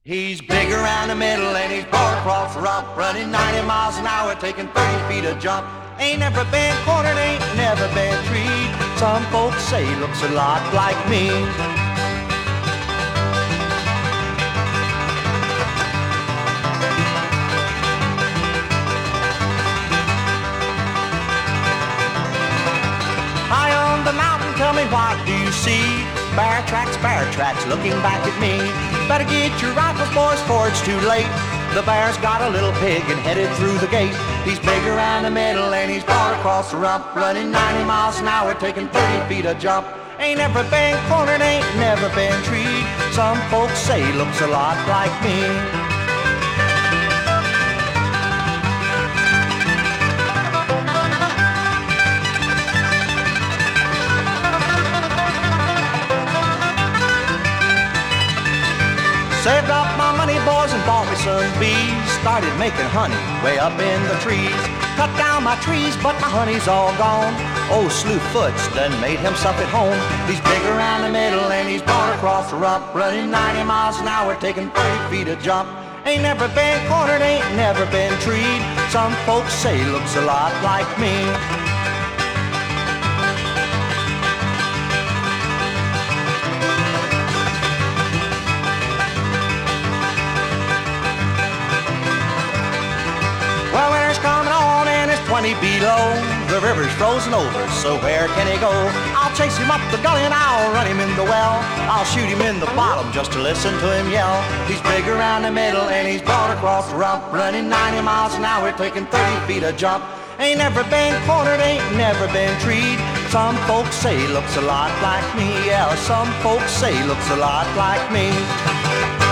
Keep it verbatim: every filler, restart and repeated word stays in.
He's big around the middle and he's broad across the rump, running ninety miles an hour, taking thirty feet a jump. Ain't never been cornered, ain't never been treed. Some folks say he looks a lot like me. High on the mountain, tell me what do you see? Bear tracks, bear tracks, looking back at me. Better get your rifles, boys, for it's too late. The bear's got a little pig and headed through the gate. He's big around the middle and he's broad across the rump, running ninety miles an hour, taking thirty feet a jump. Ain't never been cornered, ain't never been treed. Some folks say he looks a lot like me. Saved up my money, boys, and bought me some bees. Started making honey way up in the trees. Cut down my trees, but my honey's all gone. Old Slewfoot's done made himself at home. He's big around the middle and he's broad across the rump, running ninety miles an hour, taking thirty feet a jump. Ain't never been cornered, ain't never been treed. Some folks say he looks a lot like me. Well, winter's coming on and it's twenty below. The river's frozen over, so where can he go? I'll chase him up the gully and I'll run him in the well. I'll shoot him in the bottom just to listen to him yell. He's big around the middle and he's broad across the rump, running ninety miles an hour, taking thirty feet a jump. Ain't never been cornered, ain't never been treed. Some folks say he looks a lot like me. Yeah, some folks say he looks a lot like me.